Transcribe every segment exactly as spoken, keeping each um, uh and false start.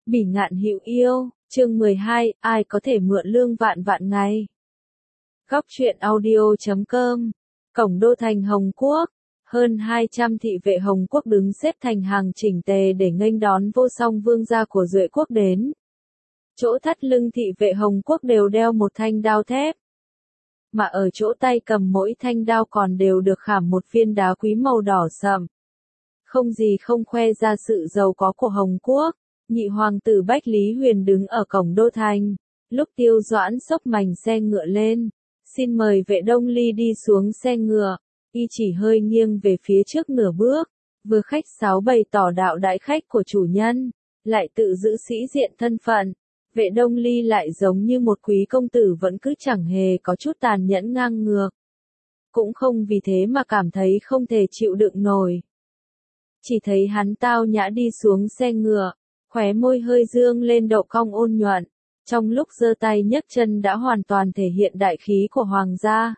Bỉ ngạn hữu yêu, chương mười hai, ai có thể mượn lương vạn vạn ngày. Góc truyện audio chấm com, cổng đô thành Hồng Quốc, hơn hai trăm thị vệ Hồng Quốc đứng xếp thành hàng chỉnh tề để nghênh đón vô song vương gia của Duệ quốc đến. Chỗ thắt lưng thị vệ Hồng Quốc đều đeo một thanh đao thép, mà ở chỗ tay cầm mỗi thanh đao còn đều được khảm một viên đá quý màu đỏ sậm. Không gì không khoe ra sự giàu có của Hồng Quốc. Nhị hoàng tử Bách Lý Huyền đứng ở cổng đô thành, lúc Tiêu Doãn xốc mành xe ngựa lên, xin mời Vệ Đông Ly đi xuống xe ngựa, y chỉ hơi nghiêng về phía trước nửa bước, vừa khách sáo bày tỏ đạo đại khách của chủ nhân, lại tự giữ sĩ diện thân phận. Vệ Đông Ly lại giống như một quý công tử vẫn cứ chẳng hề có chút tàn nhẫn ngang ngược. Cũng không vì thế mà cảm thấy không thể chịu đựng nổi. Chỉ thấy hắn tao nhã đi xuống xe ngựa, khóe môi hơi dương lên độ cong ôn nhuận, trong lúc giơ tay nhấc chân đã hoàn toàn thể hiện đại khí của hoàng gia.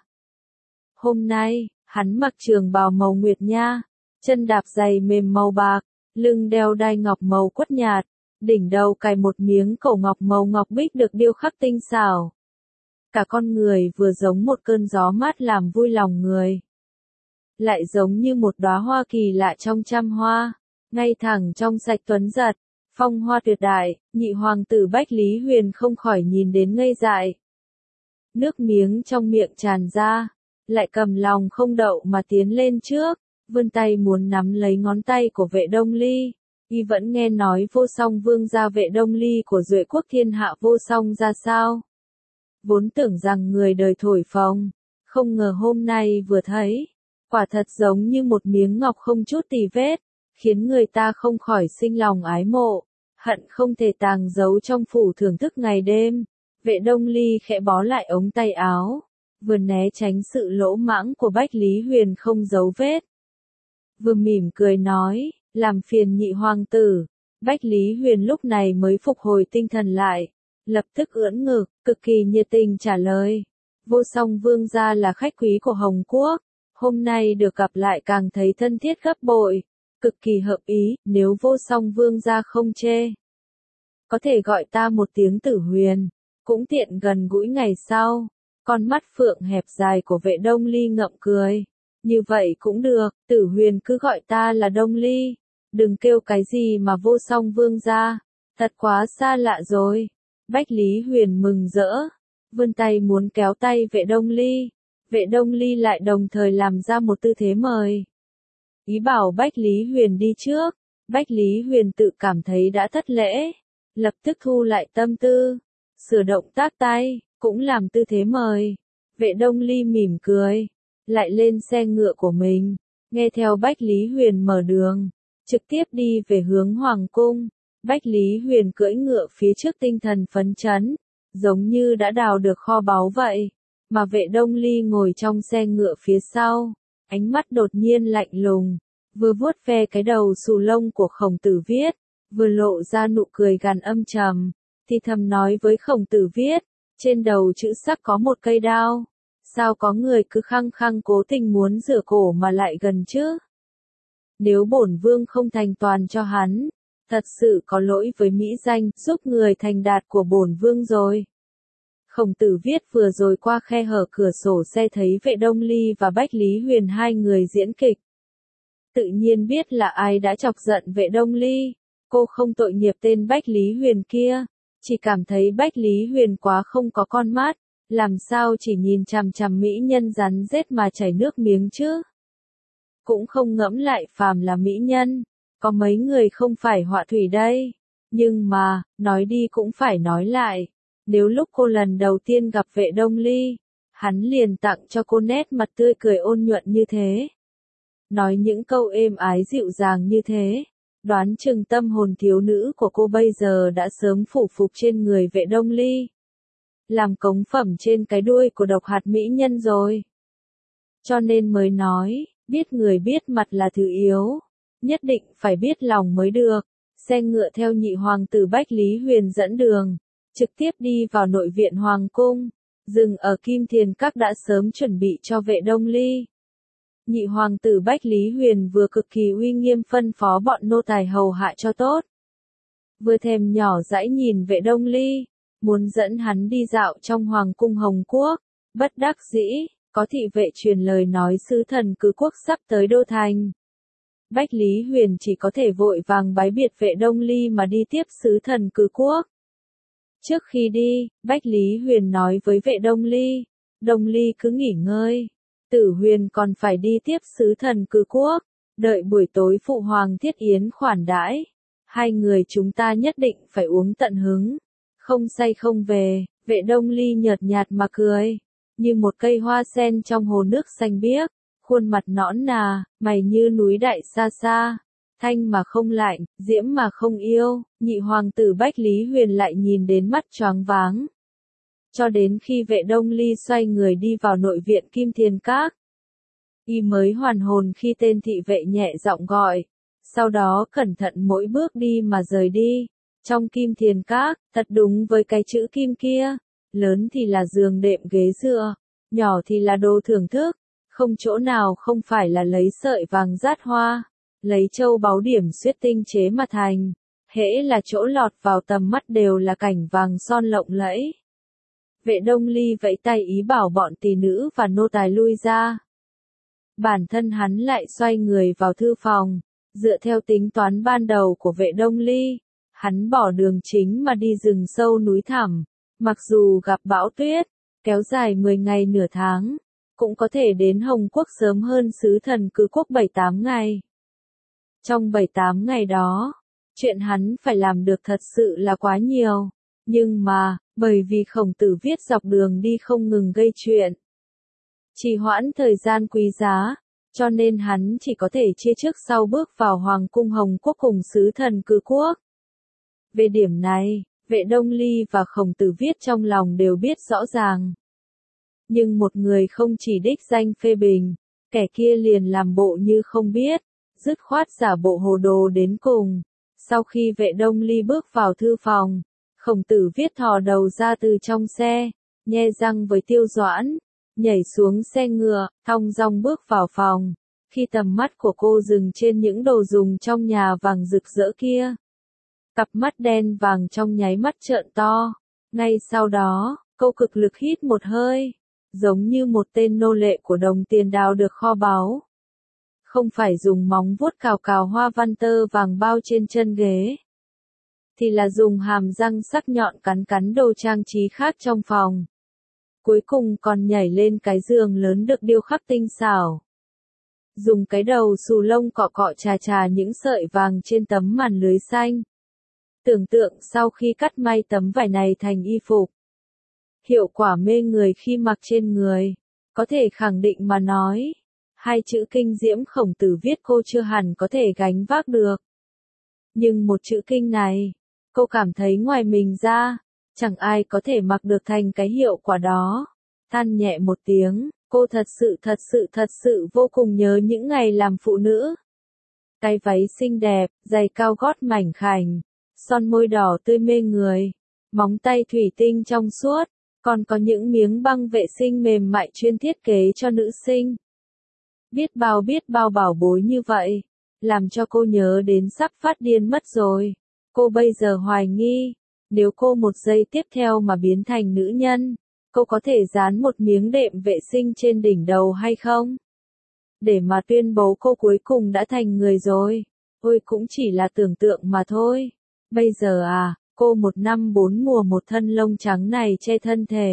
Hôm nay, hắn mặc trường bào màu nguyệt nha, chân đạp giày mềm màu bạc, lưng đeo đai ngọc màu quất nhạt, đỉnh đầu cài một miếng cổ ngọc màu ngọc bích được điêu khắc tinh xảo. Cả con người vừa giống một cơn gió mát làm vui lòng người, lại giống như một đóa hoa kỳ lạ trong trăm hoa, ngay thẳng trong sạch tuấn giật. Phong hoa tuyệt đại, nhị hoàng tử Bách Lý Huyền không khỏi nhìn đến ngây dại. Nước miếng trong miệng tràn ra, lại cầm lòng không đậu mà tiến lên trước, vươn tay muốn nắm lấy ngón tay của Vệ Đông Ly. Y vẫn nghe nói vô song vương gia Vệ Đông Ly của Duệ quốc thiên hạ vô song ra sao. Vốn tưởng rằng người đời thổi phồng, không ngờ hôm nay vừa thấy, quả thật giống như một miếng ngọc không chút tì vết, khiến người ta không khỏi sinh lòng ái mộ, hận không thể tàng giấu trong phủ thưởng thức ngày đêm. Vệ Đông Ly khẽ bó lại ống tay áo, vừa né tránh sự lỗ mãng của Bách Lý Huyền không giấu vết, vừa mỉm cười nói, làm phiền nhị hoàng tử. Bách Lý Huyền lúc này mới phục hồi tinh thần lại, lập tức ưỡn ngực, cực kỳ nhiệt tình trả lời, vô song vương gia là khách quý của Hồng Quốc, hôm nay được gặp lại càng thấy thân thiết gấp bội. Cực kỳ hợp ý, nếu vô song vương gia không chê, có thể gọi ta một tiếng Tử Huyền, cũng tiện gần gũi ngày sau. Con mắt phượng hẹp dài của Vệ Đông Ly ngậm cười, như vậy cũng được, Tử Huyền cứ gọi ta là Đông Ly, đừng kêu cái gì mà vô song vương gia, thật quá xa lạ rồi. Bách Lý Huyền mừng rỡ, vươn tay muốn kéo tay Vệ Đông Ly, Vệ Đông Ly lại đồng thời làm ra một tư thế mời. Ý bảo Bách Lý Huyền đi trước. Bách Lý Huyền tự cảm thấy đã thất lễ, lập tức thu lại tâm tư, sửa động tác tay, cũng làm tư thế mời. Vệ Đông Ly mỉm cười, lại lên xe ngựa của mình, nghe theo Bách Lý Huyền mở đường, trực tiếp đi về hướng Hoàng cung. Bách Lý Huyền cưỡi ngựa phía trước tinh thần phấn chấn, giống như đã đào được kho báu vậy, mà Vệ Đông Ly ngồi trong xe ngựa phía sau. Ánh mắt đột nhiên lạnh lùng, vừa vuốt ve cái đầu xù lông của Khổng Tử Viết, vừa lộ ra nụ cười gằn âm trầm, thì thầm nói với Khổng Tử Viết, trên đầu chữ sắc có một cây đao, sao có người cứ khăng khăng cố tình muốn rửa cổ mà lại gần chứ? Nếu bổn vương không thành toàn cho hắn, thật sự có lỗi với mỹ danh giúp người thành đạt của bổn vương rồi. Khổng Tử Viết vừa rồi qua khe hở cửa sổ xe thấy Vệ Đông Ly và Bách Lý Huyền hai người diễn kịch. Tự nhiên biết là ai đã chọc giận Vệ Đông Ly, cô không tội nghiệp tên Bách Lý Huyền kia, chỉ cảm thấy Bách Lý Huyền quá không có con mắt, làm sao chỉ nhìn chằm chằm mỹ nhân rắn rết mà chảy nước miếng chứ. Cũng không ngẫm lại phàm là mỹ nhân, có mấy người không phải họa thủy đây, nhưng mà, nói đi cũng phải nói lại. Nếu lúc cô lần đầu tiên gặp Vệ Đông Ly, hắn liền tặng cho cô nét mặt tươi cười ôn nhuận như thế, nói những câu êm ái dịu dàng như thế, đoán chừng tâm hồn thiếu nữ của cô bây giờ đã sớm phủ phục trên người Vệ Đông Ly, làm cống phẩm trên cái đuôi của độc hạt mỹ nhân rồi. Cho nên mới nói, biết người biết mặt là thứ yếu, nhất định phải biết lòng mới được. Xe ngựa theo nhị hoàng tử Bách Lý Huyền dẫn đường, trực tiếp đi vào nội viện Hoàng cung, dừng ở Kim Thiền Các đã sớm chuẩn bị cho Vệ Đông Ly. Nhị hoàng tử Bách Lý Huyền vừa cực kỳ uy nghiêm phân phó bọn nô tài hầu hạ cho tốt. vừa thèm nhỏ dãi nhìn Vệ Đông Ly, muốn dẫn hắn đi dạo trong hoàng cung Hồng Quốc, bất đắc dĩ, có thị vệ truyền lời nói sứ thần cứ quốc sắp tới đô thành. Bách Lý Huyền chỉ có thể vội vàng bái biệt Vệ Đông Ly mà đi tiếp sứ thần cứ quốc. Trước khi đi, Bách Lý Huyền nói với Vệ Đông Ly, Đông Ly cứ nghỉ ngơi, Tử Huyền còn phải đi tiếp sứ thần cứ quốc, đợi buổi tối phụ hoàng thiết yến khoản đãi, hai người chúng ta nhất định phải uống tận hứng, không say không về. Vệ Đông Ly nhợt nhạt mà cười, như một cây hoa sen trong hồ nước xanh biếc, khuôn mặt nõn nà, mày như núi đại xa xa, thanh mà không lạnh, diễm mà không yêu. Nhị hoàng tử Bách Lý Huyền lại nhìn đến mắt choáng váng. Cho đến khi Vệ Đông Ly xoay người đi vào nội viện Kim Thiền Các, y mới hoàn hồn khi tên thị vệ nhẹ giọng gọi, sau đó cẩn thận mỗi bước đi mà rời đi. Trong Kim Thiền Các, thật đúng với cái chữ kim kia, lớn thì là giường đệm ghế dựa, nhỏ thì là đồ thưởng thức, không chỗ nào không phải là lấy sợi vàng dát hoa, lấy châu báu điểm xuyết tinh chế mà thành, hễ là chỗ lọt vào tầm mắt đều là cảnh vàng son lộng lẫy. Vệ Đông Ly vẫy tay ý bảo bọn tỳ nữ và nô tài lui ra. Bản thân hắn lại xoay người vào thư phòng, dựa theo tính toán ban đầu của Vệ Đông Ly, hắn bỏ đường chính mà đi rừng sâu núi thẳm, mặc dù gặp bão tuyết, kéo dài mười ngày nửa tháng, cũng có thể đến Hồng Quốc sớm hơn sứ thần cứ quốc bảy tám ngày. Trong bảy tám ngày đó, chuyện hắn phải làm được thật sự là quá nhiều, nhưng mà, bởi vì Khổng Tử viết dọc đường đi không ngừng gây chuyện, trì hoãn thời gian quý giá, cho nên hắn chỉ có thể chia trước sau bước vào Hoàng cung Hồng Quốc cùng sứ thần cứ quốc. Về điểm này, Vệ Đông Ly và Khổng Tử viết trong lòng đều biết rõ ràng. Nhưng một người không chỉ đích danh phê bình, kẻ kia liền làm bộ như không biết, dứt khoát giả bộ hồ đồ đến cùng. Sau khi Vệ Đông Ly bước vào thư phòng, Khổng Tử viết thò đầu ra từ trong xe, nhe răng với Tiêu Doãn, nhảy xuống xe ngựa, thong dong bước vào phòng. Khi tầm mắt của cô dừng trên những đồ dùng trong nhà vàng rực rỡ kia, cặp mắt đen vàng trong nháy mắt trợn to. Ngay sau đó, cô cực lực hít một hơi, giống như một tên nô lệ của đồng tiền đào được kho báu. Không phải dùng móng vuốt cào cào hoa văn tơ vàng bao trên chân ghế, thì là dùng hàm răng sắc nhọn cắn cắn đồ trang trí khác trong phòng. Cuối cùng còn nhảy lên cái giường lớn được điêu khắc tinh xảo. Dùng cái đầu xù lông cọ cọ chà chà những sợi vàng trên tấm màn lưới xanh. Tưởng tượng sau khi cắt may tấm vải này thành y phục, hiệu quả mê người khi mặc trên người, có thể khẳng định mà nói, hai chữ kinh diễm Khổng Tử viết cô chưa hẳn có thể gánh vác được. Nhưng một chữ kinh này, cô cảm thấy ngoài mình ra, chẳng ai có thể mặc được thành cái hiệu quả đó. Than nhẹ một tiếng, cô thật sự thật sự thật sự vô cùng nhớ những ngày làm phụ nữ. Cái váy xinh đẹp, giày cao gót mảnh khảnh, son môi đỏ tươi mê người, móng tay thủy tinh trong suốt, còn có những miếng băng vệ sinh mềm mại chuyên thiết kế cho nữ sinh. Biết bao biết bao bảo bối như vậy, làm cho cô nhớ đến sắp phát điên mất rồi. Cô bây giờ hoài nghi, nếu cô một giây tiếp theo mà biến thành nữ nhân, cô có thể dán một miếng đệm vệ sinh trên đỉnh đầu hay không? Để mà tuyên bố cô cuối cùng đã thành người rồi. Ôi cũng chỉ là tưởng tượng mà thôi. Bây giờ à, cô một năm bốn mùa một thân lông trắng này che thân thể.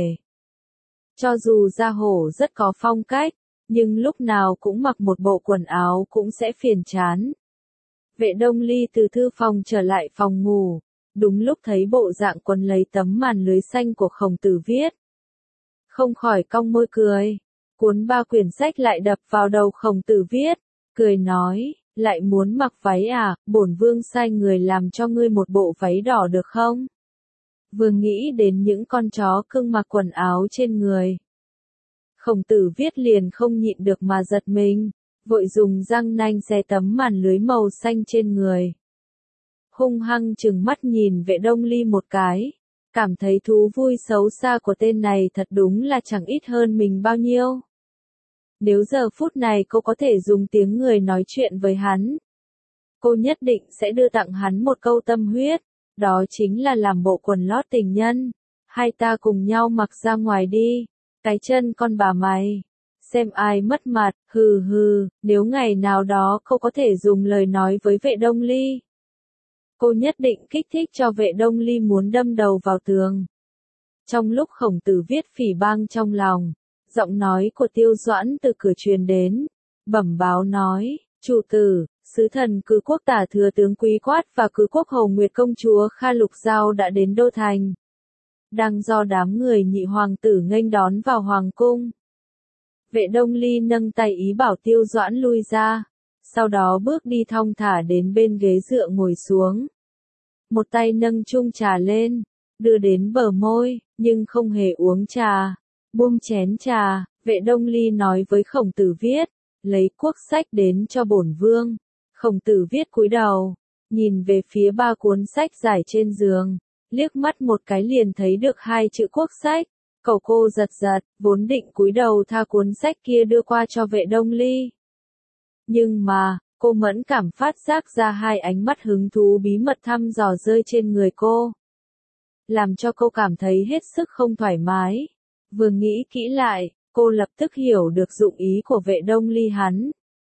Cho dù da hổ rất có phong cách, nhưng lúc nào cũng mặc một bộ quần áo cũng sẽ phiền chán. Vệ Đông Ly từ thư phòng trở lại phòng ngủ, đúng lúc thấy bộ dạng quần lấy tấm màn lưới xanh của Khổng Tử viết. Không khỏi cong môi cười, cuốn ba quyển sách lại đập vào đầu Khổng Tử viết, cười nói, lại muốn mặc váy à, bổn vương sai người làm cho ngươi một bộ váy đỏ được không? Vừa nghĩ đến những con chó cưng mặc quần áo trên người, Khổng Tử viết liền không nhịn được mà giật mình, vội dùng răng nanh xé tấm màn lưới màu xanh trên người. Hung hăng trừng mắt nhìn Vệ Đông Ly một cái, cảm thấy thú vui xấu xa của tên này thật đúng là chẳng ít hơn mình bao nhiêu. Nếu giờ phút này cô có thể dùng tiếng người nói chuyện với hắn, cô nhất định sẽ đưa tặng hắn một câu tâm huyết, Đó chính là làm bộ quần lót tình nhân. Hai ta cùng nhau mặc ra ngoài đi. Cái chân con bà mày. Xem ai mất mặt, hừ hừ, nếu ngày nào đó cô có thể dùng lời nói với vệ Đông Ly. Cô nhất định kích thích cho vệ Đông Ly muốn đâm đầu vào tường. Trong lúc Khổng Tử Viết phỉ bang trong lòng, giọng nói của Tiêu Doãn từ cửa truyền đến, bẩm báo nói, chủ tử, sứ thần Cử Quốc Tả Thừa tướng Quý Quát và Cử Quốc Hầu Nguyệt công chúa Kha Lục Giao đã đến đô thành. Đang do đám người nhị hoàng tử nghênh đón vào hoàng cung. Vệ Đông Ly nâng tay ý bảo Tiêu Doãn lui ra, sau đó bước đi thong thả đến bên ghế dựa ngồi xuống. Một tay nâng chung trà lên, đưa đến bờ môi, nhưng không hề uống trà. Buông chén trà, vệ Đông Ly nói với Khổng Tử Viết, lấy quốc sách đến cho bổn vương. Khổng Tử Viết cúi đầu, nhìn về phía ba cuốn sách giải trên giường, liếc mắt một cái liền thấy được hai chữ quốc sách. Cậu cô giật giật, vốn định cúi đầu tha cuốn sách kia đưa qua cho vệ Đông Ly. Nhưng mà, cô mẫn cảm phát giác ra hai ánh mắt hứng thú bí mật thăm dò rơi trên người cô. Làm cho cô cảm thấy hết sức không thoải mái. Vừa nghĩ kỹ lại, cô lập tức hiểu được dụng ý của vệ Đông Ly hắn.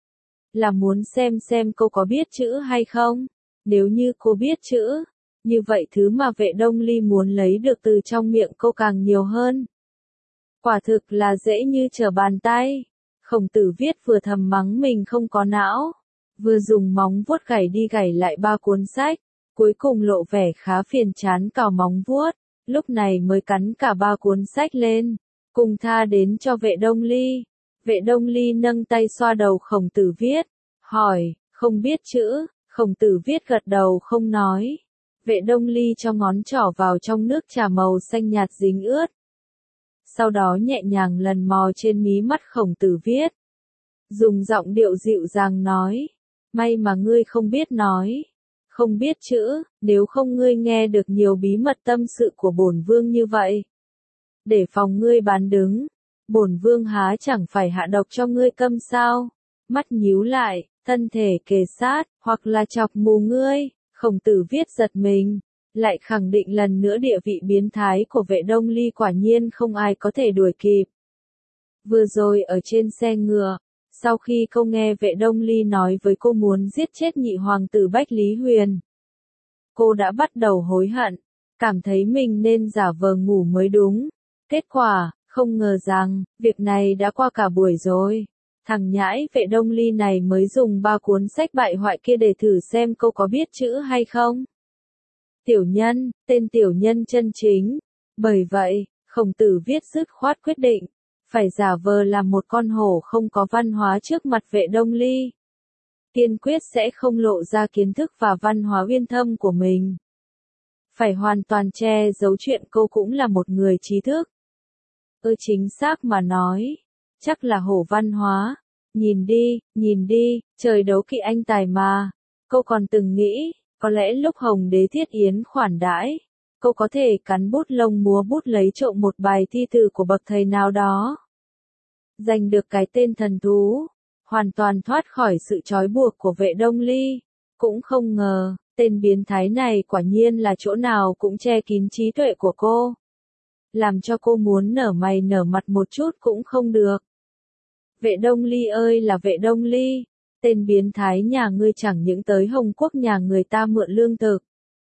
Là muốn xem xem cô có biết chữ hay không. Nếu như cô biết chữ, như vậy thứ mà vệ Đông Ly muốn lấy được từ trong miệng cô càng nhiều hơn. Quả thực là dễ như trở bàn tay. Khổng Tử Viết vừa thầm mắng mình không có não, vừa dùng móng vuốt gảy đi gảy lại ba cuốn sách, cuối cùng lộ vẻ khá phiền chán cào móng vuốt, lúc này mới cắn cả ba cuốn sách lên, cùng tha đến cho vệ Đông Ly. Vệ Đông Ly nâng tay xoa đầu Khổng Tử Viết, hỏi, không biết chữ. Khổng Tử Viết gật đầu không nói. Vệ Đông Ly cho ngón trỏ vào trong nước trà màu xanh nhạt dính ướt. Sau đó nhẹ nhàng lần mò trên mí mắt Khổng Tử Viết. Dùng giọng điệu dịu dàng nói, may mà ngươi không biết nói, không biết chữ, nếu không ngươi nghe được nhiều bí mật tâm sự của bổn vương như vậy. Để phòng ngươi bán đứng, bổn vương há chẳng phải hạ độc cho ngươi câm sao? Mắt nhíu lại, thân thể kề sát, hoặc là chọc mù ngươi. Khổng Tử Viết giật mình, lại khẳng định lần nữa địa vị biến thái của vệ Đông Ly quả nhiên không ai có thể đuổi kịp. Vừa rồi ở trên xe ngựa, sau khi cô nghe vệ Đông Ly nói với cô muốn giết chết nhị hoàng tử Bách Lý Huyền, cô đã bắt đầu hối hận, cảm thấy mình nên giả vờ ngủ mới đúng. Kết quả, không ngờ rằng, việc này đã qua cả buổi rồi. Thằng nhãi vệ Đông Ly này mới dùng ba cuốn sách bại hoại kia để thử xem cô có biết chữ hay không. Tiểu nhân, tên tiểu nhân chân chính. Bởi vậy, Khổng Tử Viết dứt khoát quyết định, phải giả vờ làm một con hổ không có văn hóa trước mặt vệ Đông Ly. Kiên quyết sẽ không lộ ra kiến thức và văn hóa uyên thâm của mình. Phải hoàn toàn che giấu chuyện cô cũng là một người trí thức. Ơ chính xác mà nói, chắc là hổ văn hóa. Nhìn đi, nhìn đi, trời đấu kỵ anh tài mà. Cô còn từng nghĩ, có lẽ lúc Hồng Đế Thiết Yến khoản đãi, cô có thể cắn bút lông múa bút lấy trộm một bài thi từ của bậc thầy nào đó. Giành được cái tên thần thú, hoàn toàn thoát khỏi sự trói buộc của vệ Đông Ly. Cũng không ngờ, tên biến thái này quả nhiên là chỗ nào cũng che kín trí tuệ của cô. Làm cho cô muốn nở mày nở mặt một chút cũng không được. Vệ Đông Ly ơi là vệ Đông Ly, tên biến thái nhà ngươi chẳng những tới Hồng Quốc nhà người ta mượn lương thực.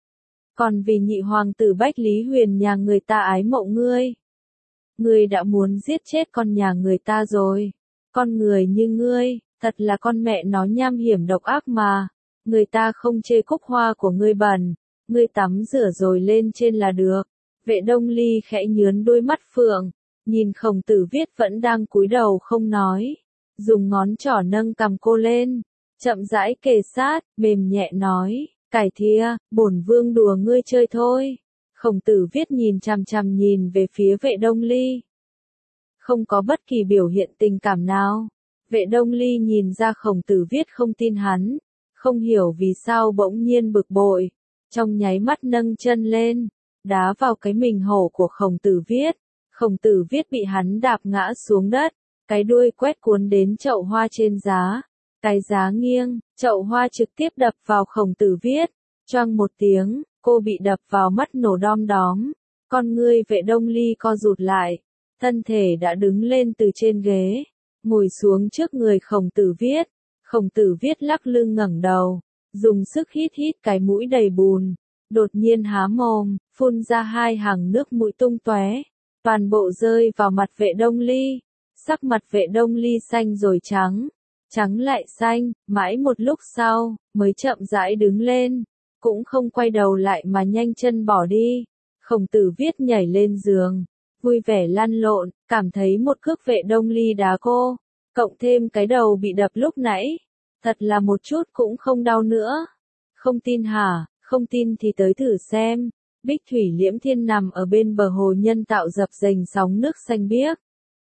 Còn vì nhị hoàng tử Bách Lý Huyền nhà người ta ái mộ ngươi. Ngươi đã muốn giết chết con nhà người ta rồi. Con người như ngươi, thật là con mẹ nó nham hiểm độc ác mà. Người ta không chê cúc hoa của ngươi bẩn, ngươi tắm rửa rồi lên trên là được. Vệ Đông Ly khẽ nhướn đôi mắt phượng, nhìn Khổng Tử Viết vẫn đang cúi đầu không nói, dùng ngón trỏ nâng cằm cô lên, chậm rãi kề sát, mềm nhẹ nói, cải thia, bổn vương đùa ngươi chơi thôi. Khổng Tử Viết nhìn chằm chằm nhìn về phía vệ Đông Ly, không có bất kỳ biểu hiện tình cảm nào. Vệ Đông Ly nhìn ra Khổng Tử Viết không tin hắn, không hiểu vì sao bỗng nhiên bực bội, trong nháy mắt nâng chân lên, đá vào cái mình hổ của Khổng Tử Viết. Khổng Tử Viết bị hắn đạp ngã xuống đất, cái đuôi quét cuốn đến chậu hoa trên giá, cái giá nghiêng, chậu hoa trực tiếp đập vào Khổng Tử Viết, Choang một tiếng, cô bị đập vào mắt nổ đom đóm, con ngươi Vệ Đông Ly co rụt lại, thân thể đã đứng lên từ trên ghế, ngồi xuống trước người Khổng Tử Viết. Khổng Tử Viết lắc lưng ngẩng đầu, dùng sức hít hít cái mũi đầy bùn, đột nhiên há mồm, phun ra hai hàng nước mũi tung tóe, toàn bộ rơi vào mặt Vệ Đông Ly. Sắc mặt Vệ Đông Ly xanh rồi trắng, trắng lại xanh, mãi một lúc sau, mới chậm rãi đứng lên, cũng không quay đầu lại mà nhanh chân bỏ đi. Khổng Tử Viết nhảy lên giường, vui vẻ lăn lộn, cảm thấy một cước Vệ Đông Ly đá cô, cộng thêm cái đầu bị đập lúc nãy, thật là một chút cũng không đau nữa. Không tin hả? Không tin thì tới thử xem. Bích thủy liễm thiên nằm ở bên bờ hồ nhân tạo dập dềnh sóng nước xanh biếc.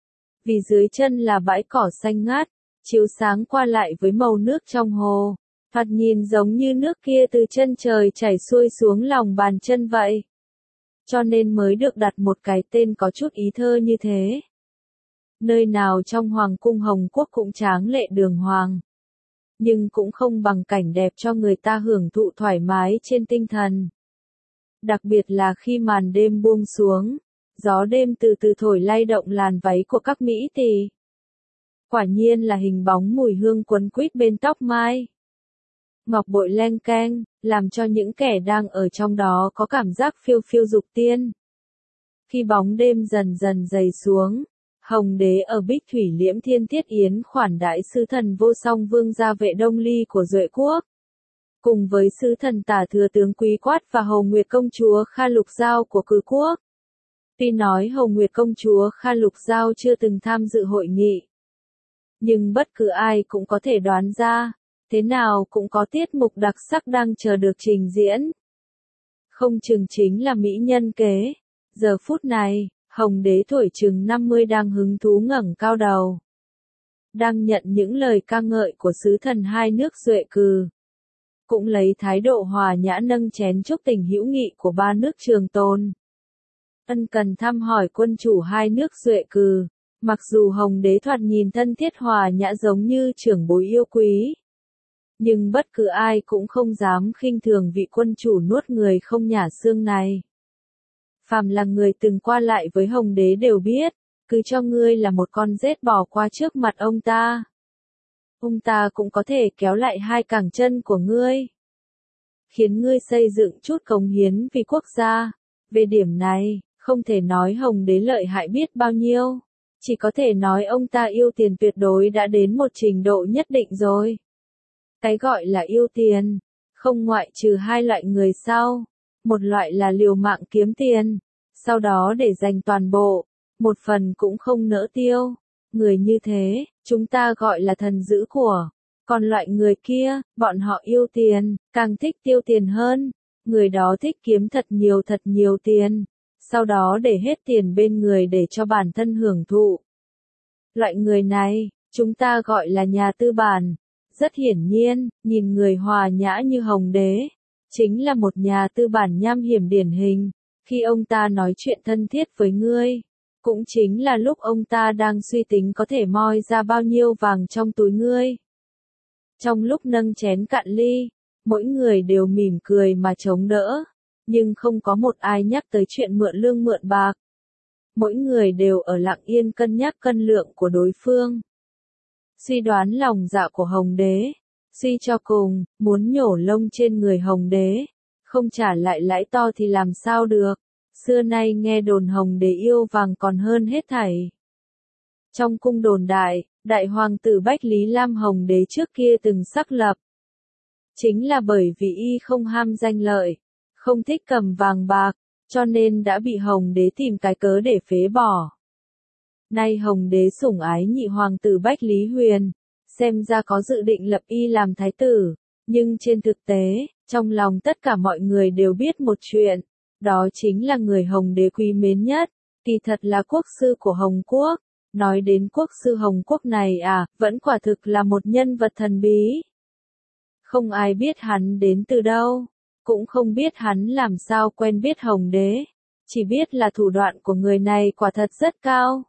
Vì dưới chân là bãi cỏ xanh ngát, chiếu sáng qua lại với màu nước trong hồ, thoạt nhìn giống như nước kia từ chân trời chảy xuôi xuống lòng bàn chân vậy. Cho nên mới được đặt một cái tên có chút ý thơ như thế. Nơi nào trong Hoàng cung Hồng Quốc cũng tráng lệ đường hoàng, nhưng cũng không bằng cảnh đẹp cho người ta hưởng thụ thoải mái trên tinh thần. Đặc biệt là khi màn đêm buông xuống, gió đêm từ từ thổi lay động làn váy của các mỹ tỳ. Quả nhiên là hình bóng mùi hương quấn quýt bên tóc mai. Ngọc bội leng keng, làm cho những kẻ đang ở trong đó có cảm giác phiêu phiêu dục tiên. Khi bóng đêm dần dần dày xuống, Hồng đế ở Bích thủy liễm thiên thiết yến khoản đãi sứ thần vô song vương gia Vệ Đông Ly của Duệ quốc, cùng với sứ thần tả thừa tướng Quý Quát và Hầu Nguyệt công chúa Kha Lục Giao của Cử quốc. Tuy nói Hầu Nguyệt công chúa Kha Lục Giao chưa từng tham dự hội nghị, nhưng bất cứ ai cũng có thể đoán ra, thế nào cũng có tiết mục đặc sắc đang chờ được trình diễn. Không chừng chính là mỹ nhân kế. Giờ phút này, Hồng đế tuổi chừng năm mươi đang hứng thú ngẩng cao đầu, đang nhận những lời ca ngợi của sứ thần hai nước Duệ Cừ, cũng lấy thái độ hòa nhã nâng chén chúc tình hữu nghị của ba nước trường tồn. Ân cần thăm hỏi quân chủ hai nước Duệ Cừ, mặc dù Hồng đế thoạt nhìn thân thiết hòa nhã giống như trưởng bối yêu quý, nhưng bất cứ ai cũng không dám khinh thường vị quân chủ nuốt người không nhả xương này. Phàm là người từng qua lại với Hồng đế đều biết, cứ cho ngươi là một con rết bò qua trước mặt ông ta, ông ta cũng có thể kéo lại hai cẳng chân của ngươi, khiến ngươi xây dựng chút cống hiến vì quốc gia. Về điểm này, không thể nói Hồng đế lợi hại biết bao nhiêu, chỉ có thể nói ông ta yêu tiền tuyệt đối đã đến một trình độ nhất định rồi. Cái gọi là yêu tiền, không ngoại trừ hai loại người sau. Một loại là liều mạng kiếm tiền, sau đó để dành toàn bộ, một phần cũng không nỡ tiêu. Người như thế, chúng ta gọi là thần giữ của. Còn loại người kia, bọn họ yêu tiền, càng thích tiêu tiền hơn. Người đó thích kiếm thật nhiều thật nhiều tiền, sau đó để hết tiền bên người để cho bản thân hưởng thụ. Loại người này, chúng ta gọi là nhà tư bản. Rất hiển nhiên, nhìn người hòa nhã như Hồng đế, chính là một nhà tư bản nham hiểm điển hình. Khi ông ta nói chuyện thân thiết với ngươi, cũng chính là lúc ông ta đang suy tính có thể moi ra bao nhiêu vàng trong túi ngươi. Trong lúc nâng chén cạn ly, mỗi người đều mỉm cười mà chống đỡ, nhưng không có một ai nhắc tới chuyện mượn lương mượn bạc. Mỗi người đều ở lặng yên cân nhắc cân lượng của đối phương. Suy đoán lòng dạ của Hồng đế, suy cho cùng, muốn nhổ lông trên người Hồng đế, không trả lại lãi to thì làm sao được. Xưa nay nghe đồn Hồng đế yêu vàng còn hơn hết thảy. Trong cung đồn đại, đại hoàng tử Bách Lý Lam Hồng đế trước kia từng xác lập. Chính là bởi vì y không ham danh lợi, không thích cầm vàng bạc, cho nên đã bị Hồng đế tìm cái cớ để phế bỏ. Nay Hồng đế sủng ái nhị hoàng tử Bách Lý Huyền, xem ra có dự định lập y làm thái tử, nhưng trên thực tế, trong lòng tất cả mọi người đều biết một chuyện, đó chính là người Hồng đế quý mến nhất, kỳ thật là quốc sư của Hồng quốc. Nói đến quốc sư Hồng quốc này à, vẫn quả thực là một nhân vật thần bí. Không ai biết hắn đến từ đâu, cũng không biết hắn làm sao quen biết Hồng đế, chỉ biết là thủ đoạn của người này quả thật rất cao.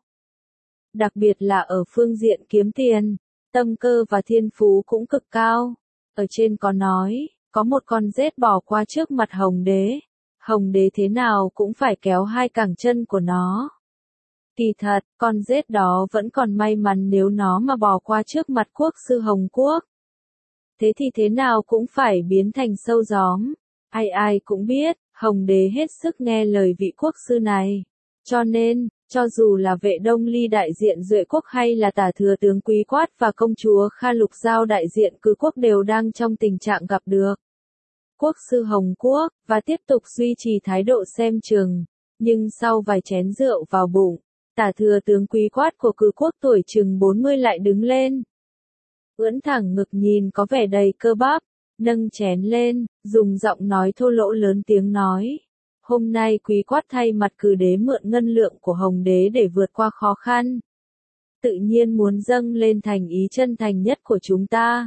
Đặc biệt là ở phương diện kiếm tiền, tâm cơ và thiên phú cũng cực cao. Ở trên có nói, có một con rết bò qua trước mặt Hồng đế. Hồng đế thế nào cũng phải kéo hai cẳng chân của nó. Kỳ thật, con rết đó vẫn còn may mắn nếu nó mà bò qua trước mặt quốc sư Hồng Quốc. Thế thì thế nào cũng phải biến thành sâu gióm. Ai ai cũng biết, Hồng đế hết sức nghe lời vị quốc sư này. Cho nên, cho dù là Vệ Đông Ly đại diện Duệ quốc hay là Tả thừa tướng Quý Quát và công chúa Kha Lục Giao đại diện Cư quốc đều đang trong tình trạng gặp được quốc sư Hồng Quốc, và tiếp tục duy trì thái độ xem chừng. Nhưng sau vài chén rượu vào bụng, Tả thừa tướng Quý Quát của Cư quốc tuổi chừng bốn mươi lại đứng lên. Ưỡn thẳng ngực nhìn có vẻ đầy cơ bắp, nâng chén lên, dùng giọng nói thô lỗ lớn tiếng nói. Hôm nay Quý Quát thay mặt Cử đế mượn ngân lượng của Hồng đế để vượt qua khó khăn. Tự nhiên muốn dâng lên thành ý chân thành nhất của chúng ta.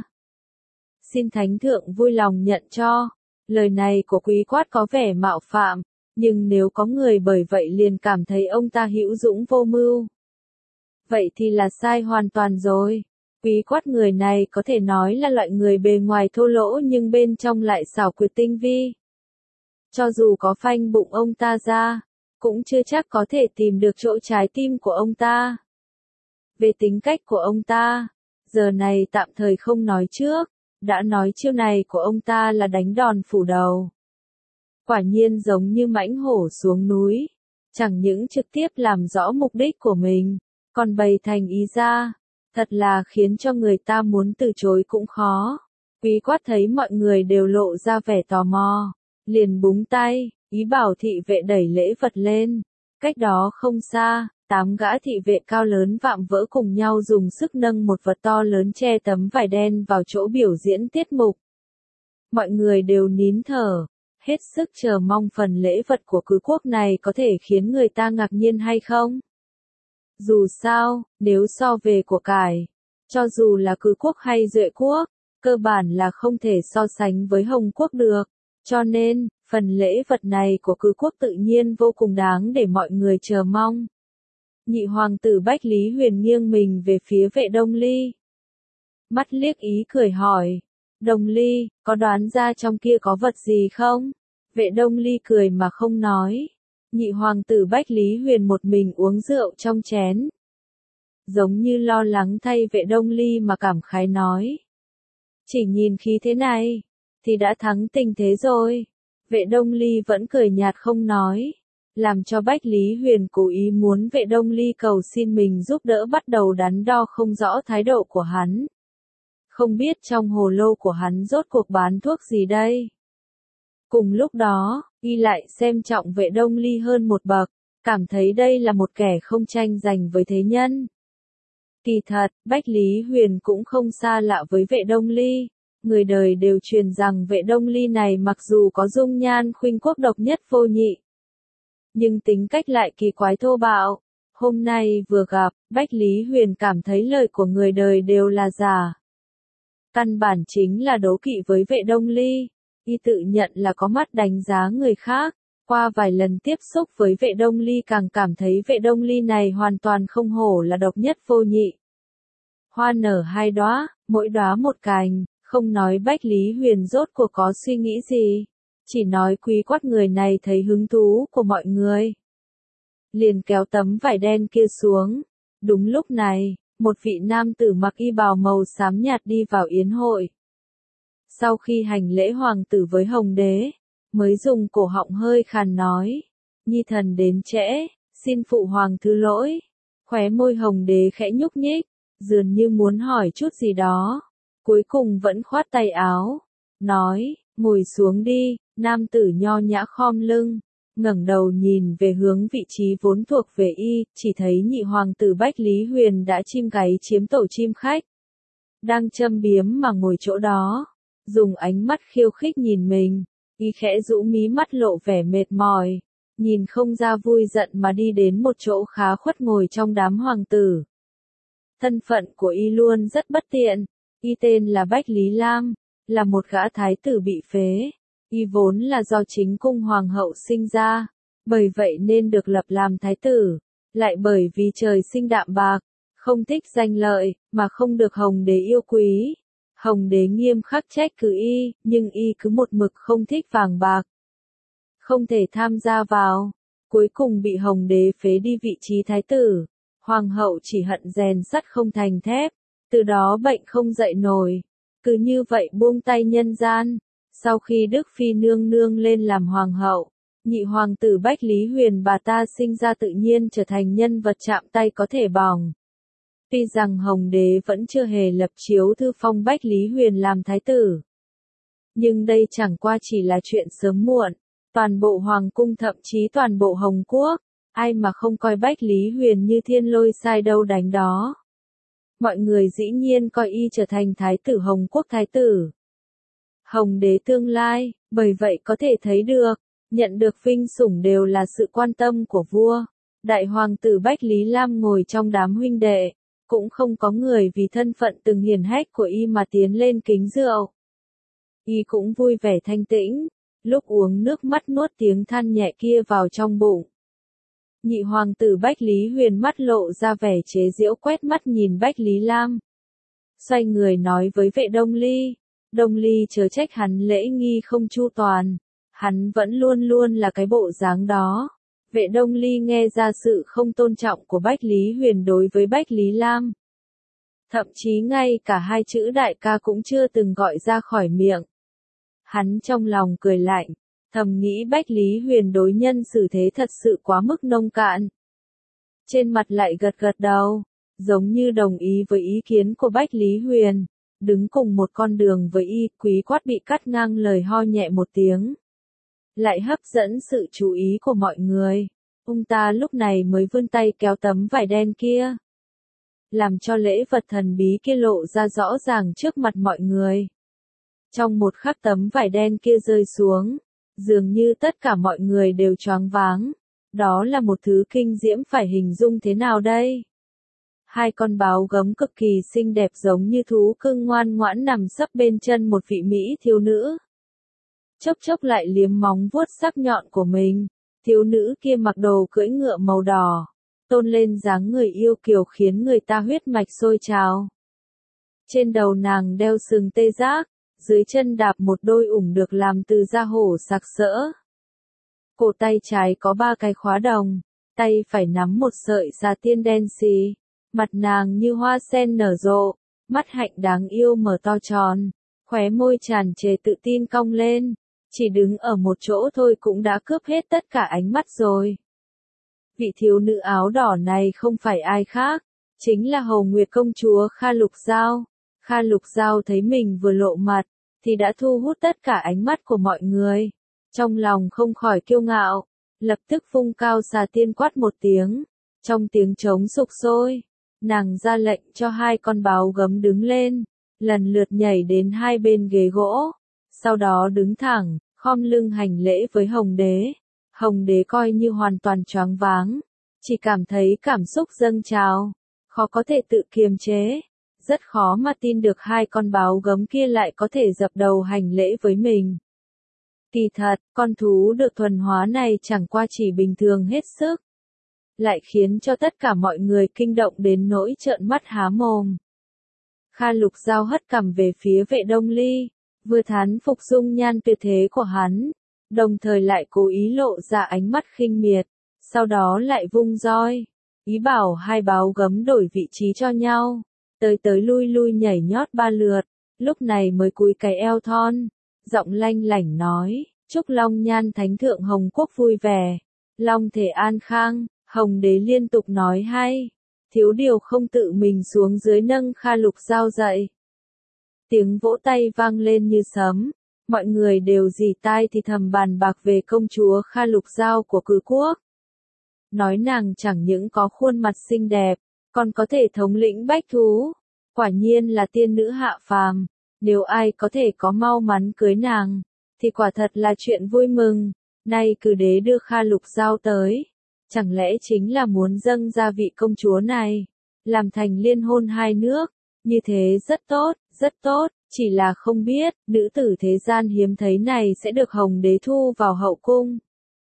Xin Thánh Thượng vui lòng nhận cho. Lời này của Quý Quát có vẻ mạo phạm, nhưng nếu có người bởi vậy liền cảm thấy ông ta hữu dũng vô mưu, vậy thì là sai hoàn toàn rồi. Quý Quát người này có thể nói là loại người bề ngoài thô lỗ nhưng bên trong lại xảo quyệt tinh vi. Cho dù có phanh bụng ông ta ra, cũng chưa chắc có thể tìm được chỗ trái tim của ông ta. Về tính cách của ông ta, giờ này tạm thời không nói trước, đã nói chiêu này của ông ta là đánh đòn phủ đầu. Quả nhiên giống như mãnh hổ xuống núi, chẳng những trực tiếp làm rõ mục đích của mình, còn bày thành ý ra, thật là khiến cho người ta muốn từ chối cũng khó. Quý Quát thấy mọi người đều lộ ra vẻ tò mò, liền búng tay, ý bảo thị vệ đẩy lễ vật lên. Cách đó không xa, tám gã thị vệ cao lớn vạm vỡ cùng nhau dùng sức nâng một vật to lớn che tấm vải đen vào chỗ biểu diễn tiết mục. Mọi người đều nín thở, hết sức chờ mong phần lễ vật của Cư quốc này có thể khiến người ta ngạc nhiên hay không. Dù sao, nếu so về của cải, cho dù là Cư quốc hay Duệ quốc, cơ bản là không thể so sánh với Hồng quốc được. Cho nên, phần lễ vật này của Cư quốc tự nhiên vô cùng đáng để mọi người chờ mong. Nhị hoàng tử Bách Lý Huyền nghiêng mình về phía Vệ Đông Ly. Mắt liếc ý cười hỏi, Đông Ly, có đoán ra trong kia có vật gì không? Vệ Đông Ly cười mà không nói. Nhị hoàng tử Bách Lý Huyền một mình uống rượu trong chén. Giống như lo lắng thay Vệ Đông Ly mà cảm khái nói. Chỉ nhìn khí thế này, thì đã thắng tình thế rồi. Vệ Đông Ly vẫn cười nhạt không nói, làm cho Bách Lý Huyền cố ý muốn Vệ Đông Ly cầu xin mình giúp đỡ bắt đầu đắn đo không rõ thái độ của hắn. Không biết trong hồ lô của hắn rốt cuộc bán thuốc gì đây? Cùng lúc đó, y lại xem trọng Vệ Đông Ly hơn một bậc, cảm thấy đây là một kẻ không tranh giành với thế nhân. Kỳ thật, Bách Lý Huyền cũng không xa lạ với Vệ Đông Ly. Người đời đều truyền rằng Vệ Đông Ly này mặc dù có dung nhan khuynh quốc độc nhất vô nhị, nhưng tính cách lại kỳ quái thô bạo. Hôm nay vừa gặp, Bách Lý Huyền cảm thấy lời của người đời đều là giả. Căn bản chính là đố kỵ với Vệ Đông Ly. Y tự nhận là có mắt đánh giá người khác. Qua vài lần tiếp xúc với Vệ Đông Ly càng cảm thấy Vệ Đông Ly này hoàn toàn không hổ là độc nhất vô nhị. Hoa nở hai đóa, mỗi đóa một cành. Không nói Bách Lý Huyền rốt cuộc có suy nghĩ gì, chỉ nói Quý Quát người này thấy hứng thú của mọi người. Liền kéo tấm vải đen kia xuống. Đúng lúc này, một vị nam tử mặc y bào màu xám nhạt đi vào yến hội. Sau khi hành lễ hoàng tử với Hồng đế, mới dùng cổ họng hơi khàn nói, nhi thần đến trễ, xin phụ hoàng thứ lỗi. Khóe môi Hồng đế khẽ nhúc nhích, dường như muốn hỏi chút gì đó. Cuối cùng vẫn khoát tay áo, nói, ngồi xuống đi. Nam tử nho nhã khom lưng, ngẩng đầu nhìn về hướng vị trí vốn thuộc về y, chỉ thấy nhị hoàng tử Bách Lý Huyền đã chim gáy chiếm tổ chim khách. Đang châm biếm mà ngồi chỗ đó, dùng ánh mắt khiêu khích nhìn mình, y khẽ rũ mí mắt lộ vẻ mệt mỏi, nhìn không ra vui giận mà đi đến một chỗ khá khuất ngồi trong đám hoàng tử. Thân phận của y luôn rất bất tiện. Y tên là Bách Lý Lam, là một gã thái tử bị phế. Y vốn là do chính cung hoàng hậu sinh ra, bởi vậy nên được lập làm thái tử. Lại bởi vì trời sinh đạm bạc, không thích danh lợi, mà không được Hồng đế yêu quý. Hồng đế nghiêm khắc trách cứ y, nhưng y cứ một mực không thích vàng bạc. Không thể tham gia vào, cuối cùng bị Hồng đế phế đi vị trí thái tử. Hoàng hậu chỉ hận rèn sắt không thành thép, từ đó bệnh không dậy nổi, cứ như vậy buông tay nhân gian. Sau khi Đức Phi nương nương lên làm hoàng hậu, nhị hoàng tử Bách Lý Huyền bà ta sinh ra tự nhiên trở thành nhân vật chạm tay có thể bỏng. Tuy rằng Hồng đế vẫn chưa hề lập chiếu thư phong Bách Lý Huyền làm thái tử, nhưng đây chẳng qua chỉ là chuyện sớm muộn. Toàn bộ hoàng cung thậm chí toàn bộ Hồng Quốc, ai mà không coi Bách Lý Huyền như thiên lôi sai đâu đánh đó. Mọi người dĩ nhiên coi y trở thành thái tử Hồng Quốc thái tử. Hồng đế tương lai, bởi vậy có thể thấy được, nhận được vinh sủng đều là sự quan tâm của vua. Đại hoàng tử Bách Lý Lam ngồi trong đám huynh đệ, cũng không có người vì thân phận từng hiển hách của y mà tiến lên kính rượu. Y cũng vui vẻ thanh tĩnh, lúc uống nước mắt nuốt tiếng than nhẹ kia vào trong bụng. Nhị hoàng tử Bách Lý Huyền mắt lộ ra vẻ chế giễu quét mắt nhìn Bách Lý Lam. Xoay người nói với vệ Đông Ly, Đông Ly chớ trách hắn lễ nghi không chu toàn, hắn vẫn luôn luôn là cái bộ dáng đó. Vệ Đông Ly nghe ra sự không tôn trọng của Bách Lý Huyền đối với Bách Lý Lam. Thậm chí ngay cả hai chữ đại ca cũng chưa từng gọi ra khỏi miệng. Hắn trong lòng cười lạnh, thầm nghĩ Bách Lý Huyền đối nhân xử thế thật sự quá mức nông cạn. Trên mặt lại gật gật đầu, giống như đồng ý với ý kiến của Bách Lý Huyền, đứng cùng một con đường với y. Quý Quát bị cắt ngang lời ho nhẹ một tiếng, lại hấp dẫn sự chú ý của mọi người. Ông ta lúc này mới vươn tay kéo tấm vải đen kia, làm cho lễ vật thần bí kia lộ ra rõ ràng trước mặt mọi người. Trong một khắc tấm vải đen kia rơi xuống, dường như tất cả mọi người đều choáng váng. Đó là một thứ kinh diễm phải hình dung thế nào đây? Hai con báo gấm cực kỳ xinh đẹp giống như thú cưng ngoan ngoãn nằm sấp bên chân một vị mỹ thiếu nữ. Chốc chốc lại liếm móng vuốt sắc nhọn của mình. Thiếu nữ kia mặc đồ cưỡi ngựa màu đỏ, tôn lên dáng người yêu kiều khiến người ta huyết mạch sôi trào. Trên đầu nàng đeo sừng tê giác, dưới chân đạp một đôi ủng được làm từ da hổ sặc sỡ. Cổ tay trái có ba cái khóa đồng, tay phải nắm một sợi xà tiên đen xì. Mặt nàng như hoa sen nở rộ, mắt hạnh đáng yêu mở to tròn, khóe môi tràn trề tự tin cong lên. Chỉ đứng ở một chỗ thôi cũng đã cướp hết tất cả ánh mắt rồi. Vị thiếu nữ áo đỏ này không phải ai khác, chính là Hầu Nguyệt công chúa Kha Lục Giao. Kha Lục Giao thấy mình vừa lộ mặt, thì đã thu hút tất cả ánh mắt của mọi người. Trong lòng không khỏi kiêu ngạo, lập tức vung cao xà tiên quát một tiếng. Trong tiếng trống sục sôi, nàng ra lệnh cho hai con báo gấm đứng lên, lần lượt nhảy đến hai bên ghế gỗ. Sau đó đứng thẳng, khom lưng hành lễ với Hồng đế. Hồng đế coi như hoàn toàn choáng váng, chỉ cảm thấy cảm xúc dâng trào, khó có thể tự kiềm chế. Rất khó mà tin được hai con báo gấm kia lại có thể dập đầu hành lễ với mình. Kỳ thật, con thú được thuần hóa này chẳng qua chỉ bình thường hết sức, lại khiến cho tất cả mọi người kinh động đến nỗi trợn mắt há mồm. Kha Lục Giao hất cằm về phía vệ Đông Ly, vừa thán phục dung nhan tuyệt thế của hắn, đồng thời lại cố ý lộ ra ánh mắt khinh miệt, sau đó lại vung roi, ý bảo hai báo gấm đổi vị trí cho nhau, tới tới lui lui nhảy nhót ba lượt, lúc này mới cúi cái eo thon, giọng lanh lảnh nói, chúc Long Nhan Thánh Thượng Hồng Quốc vui vẻ, Long thể an khang. Hồng đế liên tục nói hay, thiếu điều không tự mình xuống dưới nâng Kha Lục Giao dậy. Tiếng vỗ tay vang lên như sấm, mọi người đều rỉ tai thì thầm bàn bạc về công chúa Kha Lục Giao của Cử Quốc. Nói nàng chẳng những có khuôn mặt xinh đẹp, còn có thể thống lĩnh bách thú, quả nhiên là tiên nữ hạ phàm, nếu ai có thể có mau mắn cưới nàng, thì quả thật là chuyện vui mừng. Nay Cử đế đưa Kha Lục Giao tới, chẳng lẽ chính là muốn dâng ra vị công chúa này, làm thành liên hôn hai nước, như thế rất tốt, rất tốt, chỉ là không biết, nữ tử thế gian hiếm thấy này sẽ được Hồng đế thu vào hậu cung,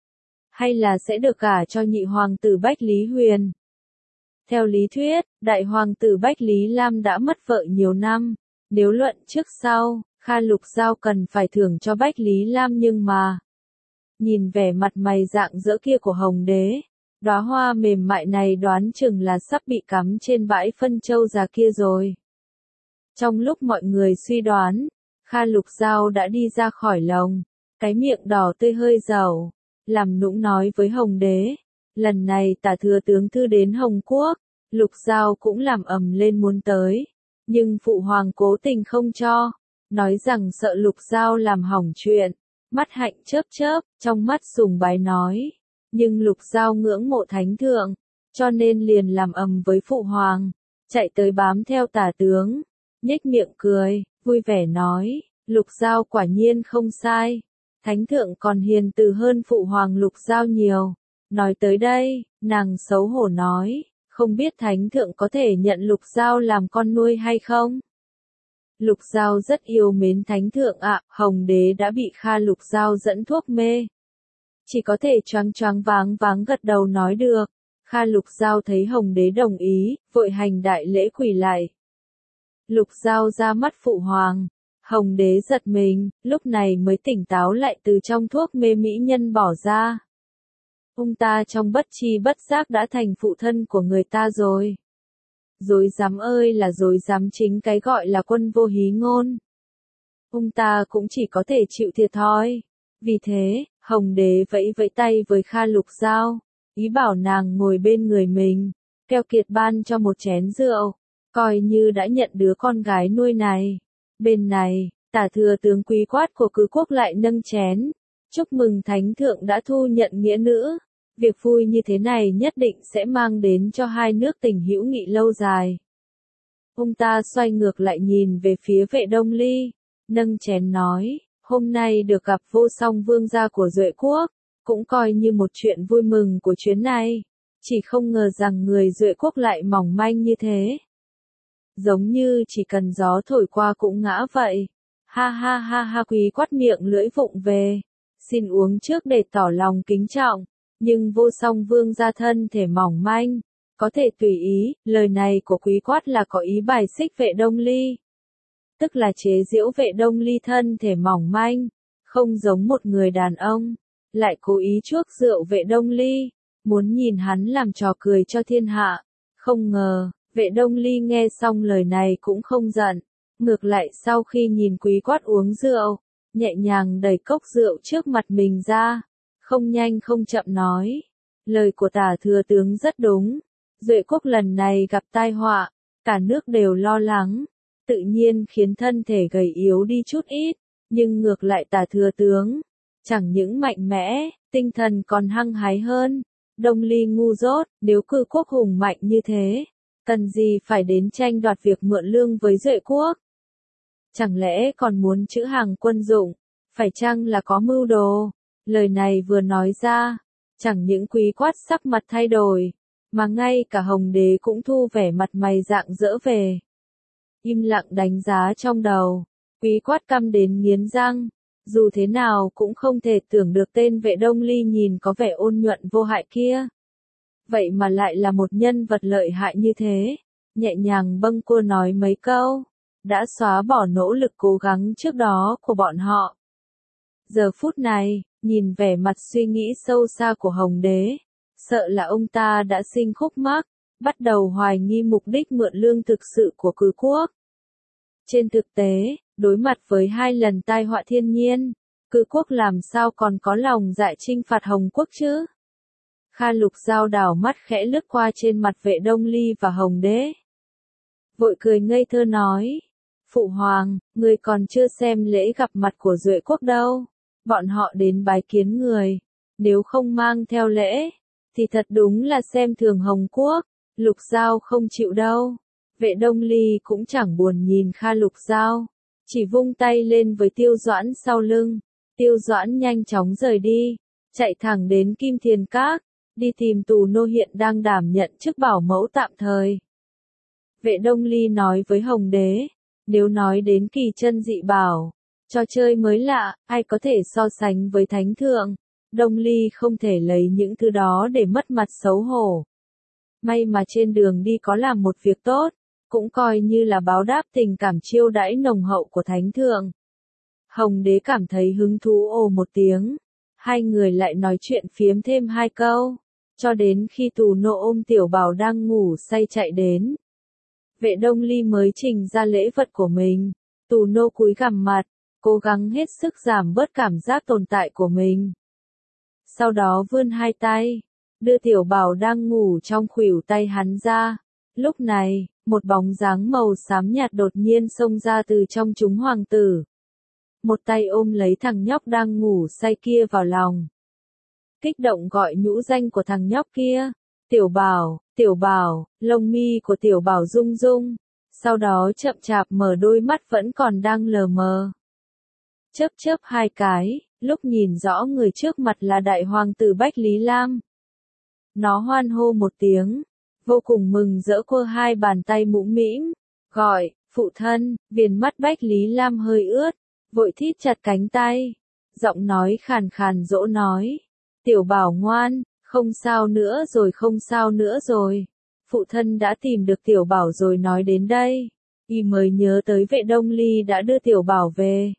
hay là sẽ được gả cho nhị hoàng tử Bách Lý Huyền. Theo lý thuyết, đại hoàng tử Bách Lý Lam đã mất vợ nhiều năm, Nếu luận trước sau, Kha Lục Giao cần phải thưởng cho Bách Lý Lam nhưng mà. Nhìn vẻ mặt mày rạng rỡ kia của Hồng Đế, đóa hoa mềm mại này đoán chừng là sắp bị cắm trên bãi phân châu già kia rồi. Trong lúc mọi người suy đoán, Kha Lục Giao đã đi ra khỏi lồng, cái miệng đỏ tươi hơi dầu, làm nũng nói với Hồng Đế, lần này Tả thừa tướng thư đến Hồng Quốc, Lục Giao cũng làm ầm lên muốn tới, nhưng phụ hoàng cố tình không cho, nói rằng sợ Lục Giao làm hỏng chuyện. Mắt Hạnh chớp chớp, trong mắt sùng bái nói, nhưng Lục Giao ngưỡng mộ thánh thượng, cho nên liền làm ầm với phụ hoàng, chạy tới bám theo Tả tướng, nhếch miệng cười, vui vẻ nói, Lục Giao quả nhiên không sai, thánh thượng còn hiền từ hơn phụ hoàng Lục Giao nhiều. Nói tới đây, nàng xấu hổ nói, không biết thánh thượng có thể nhận Lục Giao làm con nuôi hay không? Lục Giao rất yêu mến thánh thượng ạ, Hồng Đế đã bị Kha Lục Giao dẫn thuốc mê. Chỉ có thể choáng choáng váng váng gật đầu nói được. Kha Lục Giao thấy Hồng Đế đồng ý, vội hành đại lễ quỳ lại. Lục Giao ra mắt phụ hoàng. Hồng Đế giật mình, lúc này mới tỉnh táo lại từ trong thuốc mê mỹ nhân bỏ ra. Ông ta trong bất tri bất giác đã thành phụ thân của người ta rồi. Dối dám ơi là dối dám, chính cái gọi là quân vô hí ngôn. Ông ta cũng chỉ có thể chịu thiệt thôi. Vì thế, Hồng Đế vẫy vẫy tay với Kha Lục Giao, ý bảo nàng ngồi bên người mình, keo kiệt ban cho một chén rượu, coi như đã nhận đứa con gái nuôi này. Bên này, Tả thừa tướng Quý Quát của Cử Quốc lại nâng chén, chúc mừng thánh thượng đã thu nhận nghĩa nữ. Việc vui như thế này nhất định sẽ mang đến cho hai nước tình hữu nghị lâu dài. Ông ta xoay ngược lại nhìn về phía Vệ Đông Ly, nâng chén nói, hôm nay được gặp vô song vương gia của Duệ Quốc, cũng coi như một chuyện vui mừng của chuyến này. Chỉ không ngờ rằng người Duệ Quốc lại mỏng manh như thế. Giống như chỉ cần gió thổi qua cũng ngã vậy. Ha ha ha ha, Quý Quát miệng lưỡi vụng về. Xin uống trước để tỏ lòng kính trọng. Nhưng vô song vương gia thân thể mỏng manh, có thể tùy ý, lời này của Quý Quát là có ý bài xích Vệ Đông Ly. Tức là chế giễu Vệ Đông Ly thân thể mỏng manh, không giống một người đàn ông, lại cố ý chuốc rượu Vệ Đông Ly, muốn nhìn hắn làm trò cười cho thiên hạ. Không ngờ, Vệ Đông Ly nghe xong lời này cũng không giận, ngược lại sau khi nhìn Quý Quát uống rượu, nhẹ nhàng đẩy cốc rượu trước mặt mình ra. Không nhanh không chậm nói, lời của Tả thừa tướng rất đúng, Duệ Quốc lần này gặp tai họa, cả nước đều lo lắng, tự nhiên khiến thân thể gầy yếu đi chút ít, nhưng ngược lại Tả thừa tướng, chẳng những mạnh mẽ, tinh thần còn hăng hái hơn. Đông Ly ngu dốt, nếu Cử Quốc hùng mạnh như thế, cần gì phải đến tranh đoạt việc mượn lương với Duệ Quốc? Chẳng lẽ còn muốn trữ hàng quân dụng, phải chăng là có mưu đồ? Lời này vừa nói ra, chẳng những Quý Quát sắc mặt thay đổi, mà ngay cả Hồng Đế cũng thu vẻ mặt mày rạng rỡ về. Im lặng đánh giá trong đầu, Quý Quát căm đến nghiến răng, dù thế nào cũng không thể tưởng được tên Vệ Đông Ly nhìn có vẻ ôn nhuận vô hại kia. Vậy mà lại là một nhân vật lợi hại như thế, nhẹ nhàng bâng quơ nói mấy câu, đã xóa bỏ nỗ lực cố gắng trước đó của bọn họ. Giờ phút này, nhìn vẻ mặt suy nghĩ sâu xa của Hồng Đế, sợ là ông ta đã sinh khúc mắc, bắt đầu hoài nghi mục đích mượn lương thực sự của Cử Quốc. Trên thực tế, đối mặt với hai lần tai họa thiên nhiên, Cử Quốc làm sao còn có lòng dạ chinh phạt Hồng Quốc chứ? Kha Lục Giao đảo mắt khẽ lướt qua trên mặt Vệ Đông Ly và Hồng Đế. Vội cười ngây thơ nói, Phụ Hoàng, người còn chưa xem lễ gặp mặt của Duệ Quốc đâu. Bọn họ đến bái kiến người, nếu không mang theo lễ, thì thật đúng là xem thường Hồng Quốc. Lục Giao không chịu đâu. Vệ Đông Ly cũng chẳng buồn nhìn Kha Lục Giao, chỉ vung tay lên với Tiêu Doãn sau lưng. Tiêu Doãn nhanh chóng rời đi, chạy thẳng đến Kim Thiền Các, đi tìm Tù Nô hiện đang đảm nhận chức bảo mẫu tạm thời. Vệ Đông Ly nói với Hồng Đế, nếu nói đến kỳ chân dị bảo, trò chơi mới lạ, ai có thể so sánh với thánh thượng. Đông Ly không thể lấy những thứ đó để mất mặt xấu hổ. May mà trên đường đi có làm một việc tốt, cũng coi như là báo đáp tình cảm chiêu đãi nồng hậu của thánh thượng. Hồng đế cảm thấy hứng thú ồ một tiếng, hai người lại nói chuyện phiếm thêm hai câu, cho đến khi Tù Nô ôm Tiểu Bảo đang ngủ say chạy đến. Vệ Đông Ly mới trình ra lễ vật của mình, Tù Nô cúi gằm mặt, cố gắng hết sức giảm bớt cảm giác tồn tại của mình. Sau đó vươn hai tay, đưa Tiểu Bảo đang ngủ trong khuỷu tay hắn ra. Lúc này, một bóng dáng màu xám nhạt đột nhiên xông ra từ trong chúng hoàng tử. Một tay ôm lấy thằng nhóc đang ngủ say kia vào lòng. Kích động gọi nhũ danh của thằng nhóc kia. Tiểu Bảo, Tiểu Bảo, lông mi của Tiểu Bảo rung rung. Sau đó chậm chạp mở đôi mắt vẫn còn đang lờ mờ. Chớp chớp hai cái, lúc nhìn rõ người trước mặt là đại hoàng tử Bách Lý Lam. Nó hoan hô một tiếng, vô cùng mừng rỡ quơ hai bàn tay mũm mĩm, gọi, phụ thân. Viền mắt Bách Lý Lam hơi ướt, vội thít chặt cánh tay, giọng nói khàn khàn dỗ nói, Tiểu Bảo ngoan, không sao nữa rồi không sao nữa rồi, phụ thân đã tìm được Tiểu Bảo rồi. Nói đến đây, y mới nhớ tới Vệ Đông Ly đã đưa Tiểu Bảo về.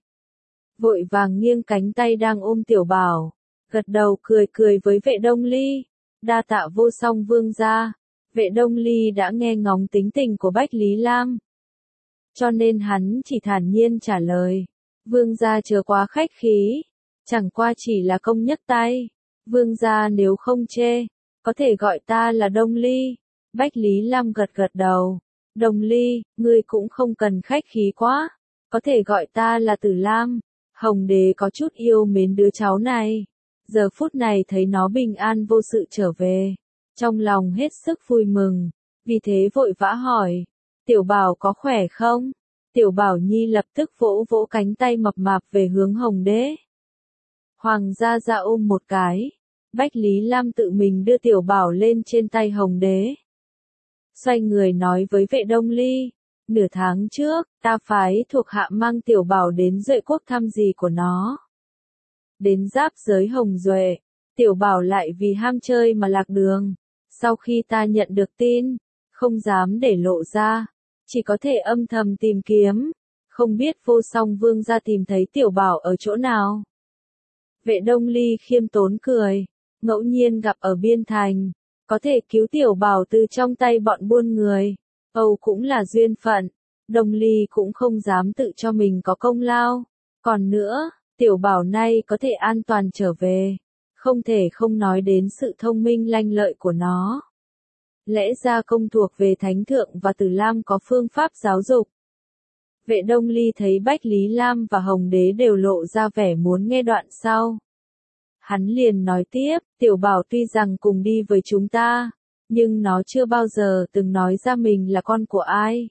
Vội vàng nghiêng cánh tay đang ôm Tiểu Bảo, gật đầu cười cười với Vệ Đông Ly, đa tạ vô song vương gia. Vệ Đông Ly đã nghe ngóng tính tình của Bách Lý Lam, cho nên hắn chỉ thản nhiên trả lời, vương gia chớ quá khách khí, chẳng qua chỉ là công nhấc tay, vương gia nếu không chê, có thể gọi ta là Đông Ly. Bách Lý Lam gật gật đầu, Đông Ly, ngươi cũng không cần khách khí quá, có thể gọi ta là Tử Lam. Hồng đế có chút yêu mến đứa cháu này, giờ phút này thấy nó bình an vô sự trở về, trong lòng hết sức vui mừng, vì thế vội vã hỏi, Tiểu Bảo có khỏe không? Tiểu Bảo Nhi lập tức vỗ vỗ cánh tay mập mạp về hướng Hồng đế. Hoàng gia ra ôm một cái, Bách Lý Lam tự mình đưa Tiểu Bảo lên trên tay Hồng đế. Xoay người nói với Vệ Đông Ly, nửa tháng trước, ta phái thuộc hạ mang Tiểu Bảo đến Duệ quốc thăm dì của nó. Đến giáp giới Hồng Duệ, Tiểu Bảo lại vì ham chơi mà lạc đường. Sau khi ta nhận được tin, không dám để lộ ra, chỉ có thể âm thầm tìm kiếm, không biết vô song vương gia tìm thấy Tiểu Bảo ở chỗ nào. Vệ Đông Ly khiêm tốn cười, ngẫu nhiên gặp ở biên thành, có thể cứu Tiểu Bảo từ trong tay bọn buôn người, Âu cũng là duyên phận. Đông Ly cũng không dám tự cho mình có công lao. Còn nữa, Tiểu Bảo nay có thể an toàn trở về, không thể không nói đến sự thông minh lanh lợi của nó. Lẽ ra công thuộc về Thánh Thượng và Tử Lam có phương pháp giáo dục. Vệ Đông Ly thấy Bách Lý Lam và Hồng đế đều lộ ra vẻ muốn nghe đoạn sau. Hắn liền nói tiếp, Tiểu Bảo tuy rằng cùng đi với chúng ta, nhưng nó chưa bao giờ từng nói ra mình là con của ai.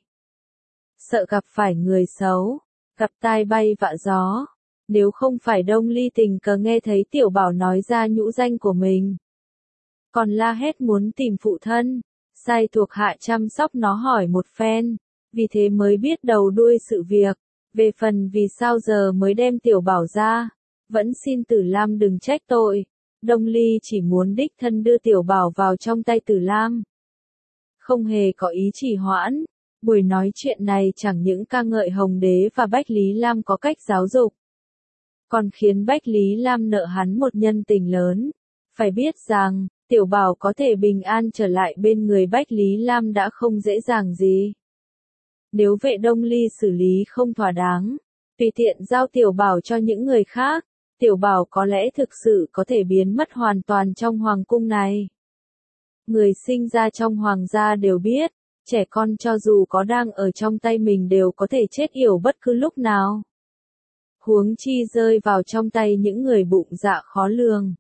Sợ gặp phải người xấu, gặp tai bay vạ gió. Nếu không phải Đông Ly tình cờ nghe thấy Tiểu Bảo nói ra nhũ danh của mình, còn la hét muốn tìm phụ thân, sai thuộc hạ chăm sóc nó hỏi một phen, vì thế mới biết đầu đuôi sự việc. Về phần vì sao giờ mới đem Tiểu Bảo ra, vẫn xin Tử Lam đừng trách tội. Đông Ly chỉ muốn đích thân đưa Tiểu Bảo vào trong tay Tử Lam, không hề có ý trì hoãn. Buổi nói chuyện này chẳng những ca ngợi Hồng đế và Bách Lý Lam có cách giáo dục, còn khiến Bách Lý Lam nợ hắn một nhân tình lớn. Phải biết rằng, Tiểu Bảo có thể bình an trở lại bên người Bách Lý Lam đã không dễ dàng gì. Nếu Vệ Đông Ly xử lý không thỏa đáng, tùy tiện giao Tiểu Bảo cho những người khác, Tiểu Bảo có lẽ thực sự có thể biến mất hoàn toàn trong hoàng cung này. Người sinh ra trong hoàng gia đều biết, trẻ con cho dù có đang ở trong tay mình đều có thể chết yểu bất cứ lúc nào. Huống chi rơi vào trong tay những người bụng dạ khó lường.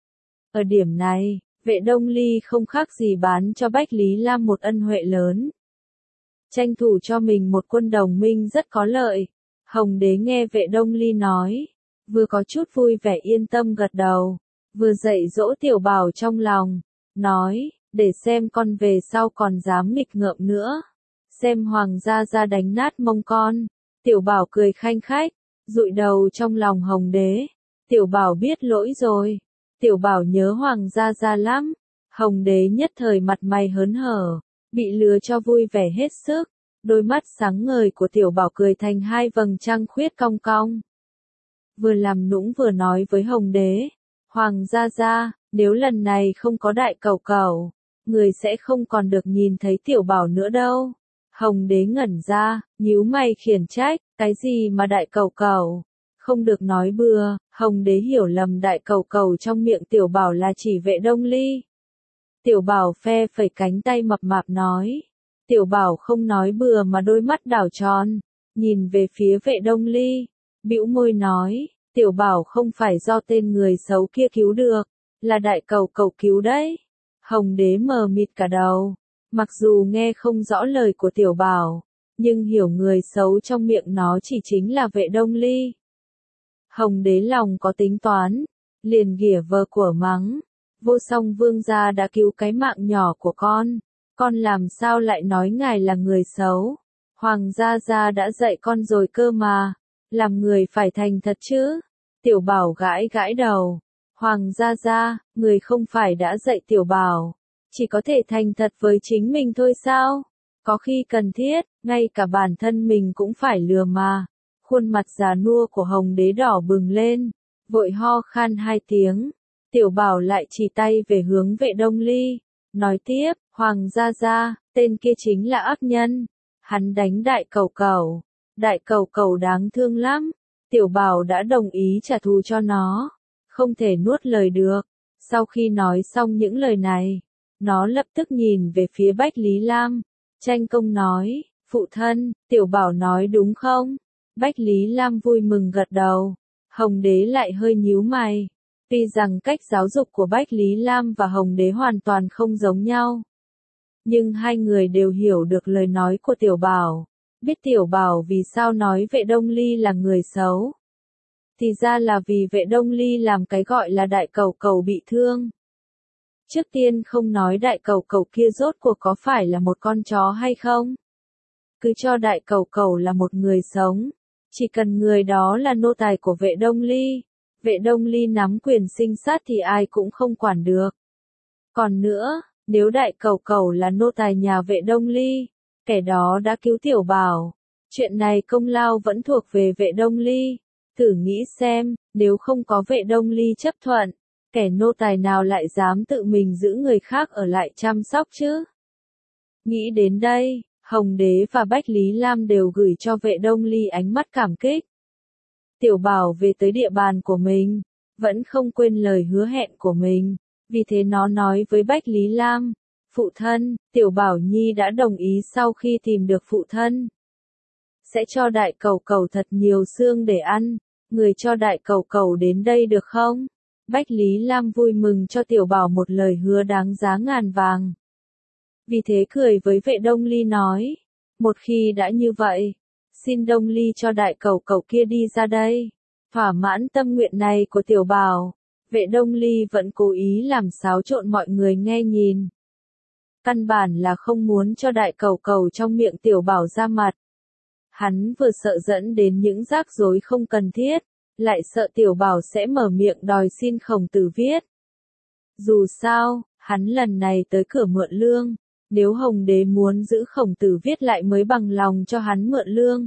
Ở điểm này, Vệ Đông Ly không khác gì bán cho Bách Lý Lam một ân huệ lớn. Tranh thủ cho mình một quân đồng minh rất có lợi. Hồng đế nghe Vệ Đông Ly nói, vừa có chút vui vẻ yên tâm gật đầu, vừa dạy dỗ Tiểu Bảo trong lòng, nói, để xem con về sau còn dám nghịch ngợm nữa. Xem hoàng gia ra đánh nát mông con. Tiểu Bảo cười khanh khách, dụi đầu trong lòng Hồng đế. Tiểu Bảo biết lỗi rồi. Tiểu Bảo nhớ hoàng gia ra lắm. Hồng đế nhất thời mặt mày hớn hở, bị lừa cho vui vẻ hết sức. Đôi mắt sáng ngời của tiểu bảo cười thành hai vầng trăng khuyết cong cong. Vừa làm nũng vừa nói với Hồng Đế, Hoàng gia gia, nếu lần này không có đại cẩu cẩu, người sẽ không còn được nhìn thấy tiểu bảo nữa đâu. Hồng Đế ngẩn ra, nhíu mày khiển trách, cái gì mà đại cẩu cẩu? Không được nói bừa. Hồng Đế hiểu lầm đại cẩu cẩu trong miệng tiểu bảo là chỉ Vệ Đông Ly. Tiểu bảo phe phẩy cánh tay mập mạp nói. Tiểu bảo không nói bừa mà đôi mắt đảo tròn, nhìn về phía Vệ Đông Ly, bĩu môi nói, tiểu bảo không phải do tên người xấu kia cứu được, là đại cẩu cẩu cứu đấy. Hồng Đế mờ mịt cả đầu, mặc dù nghe không rõ lời của tiểu bảo, nhưng hiểu người xấu trong miệng nó chỉ chính là Vệ Đông Ly. Hồng Đế lòng có tính toán, liền ghỉa vờ của mắng, Vô Song vương gia đã cứu cái mạng nhỏ của con, con làm sao lại nói ngài là người xấu? Hoàng gia gia đã dạy con rồi cơ mà, làm người phải thành thật chứ. Tiểu bảo gãi gãi đầu, Hoàng gia gia, người không phải đã dạy tiểu bảo, chỉ có thể thành thật với chính mình thôi sao? Có khi cần thiết, ngay cả bản thân mình cũng phải lừa mà. Khuôn mặt già nua của Hồng Đế đỏ bừng lên, vội ho khan hai tiếng. Tiểu bảo lại chỉ tay về hướng Vệ Đông Ly, nói tiếp, Hoàng gia gia, tên kia chính là ác nhân, hắn đánh đại cẩu cẩu, đại cẩu cẩu đáng thương lắm, tiểu bảo đã đồng ý trả thù cho nó, không thể nuốt lời được. Sau khi nói xong những lời này, nó lập tức nhìn về phía Bách Lý Lam, tranh công nói, phụ thân, tiểu bảo nói đúng không? Bách Lý Lam vui mừng gật đầu, Hồng Đế lại hơi nhíu mày. Tuy rằng cách giáo dục của Bách Lý Lam và Hồng Đế hoàn toàn không giống nhau, nhưng hai người đều hiểu được lời nói của tiểu bảo, biết tiểu bảo vì sao nói Vệ Đông Ly là người xấu. Thì ra là vì Vệ Đông Ly làm cái gọi là đại cẩu cẩu bị thương. Trước tiên không nói đại cẩu cẩu kia rốt cuộc có phải là một con chó hay không, cứ cho đại cẩu cẩu là một người sống, chỉ cần người đó là nô tài của Vệ Đông Ly, Vệ Đông Ly nắm quyền sinh sát thì ai cũng không quản được. Còn nữa, nếu đại cẩu cẩu là nô tài nhà Vệ Đông Ly, kẻ đó đã cứu tiểu bảo, chuyện này công lao vẫn thuộc về Vệ Đông Ly. Thử nghĩ xem, nếu không có Vệ Đông Ly chấp thuận, kẻ nô tài nào lại dám tự mình giữ người khác ở lại chăm sóc chứ? Nghĩ đến đây, Hồng Đế và Bách Lý Lam đều gửi cho Vệ Đông Ly ánh mắt cảm kích. Tiểu bảo về tới địa bàn của mình, vẫn không quên lời hứa hẹn của mình, vì thế nó nói với Bách Lý Lam, phụ thân, tiểu bảo nhi đã đồng ý sau khi tìm được phụ thân, sẽ cho đại cẩu cẩu thật nhiều xương để ăn, người cho đại cẩu cẩu đến đây được không? Bách Lý Lam vui mừng cho tiểu bảo một lời hứa đáng giá ngàn vàng. Vì thế cười với Vệ Đông Ly nói, một khi đã như vậy, xin Đông Ly cho đại cẩu cẩu kia đi ra đây. Thỏa mãn tâm nguyện này của tiểu bảo, Vệ Đông Ly vẫn cố ý làm xáo trộn mọi người nghe nhìn. Căn bản là không muốn cho đại cẩu cẩu trong miệng tiểu bảo ra mặt. Hắn vừa sợ dẫn đến những rắc rối không cần thiết, lại sợ tiểu bảo sẽ mở miệng đòi xin Khổng Tử viết. Dù sao, hắn lần này tới cửa mượn lương, nếu Hồng Đế muốn giữ Khổng Tử viết lại mới bằng lòng cho hắn mượn lương.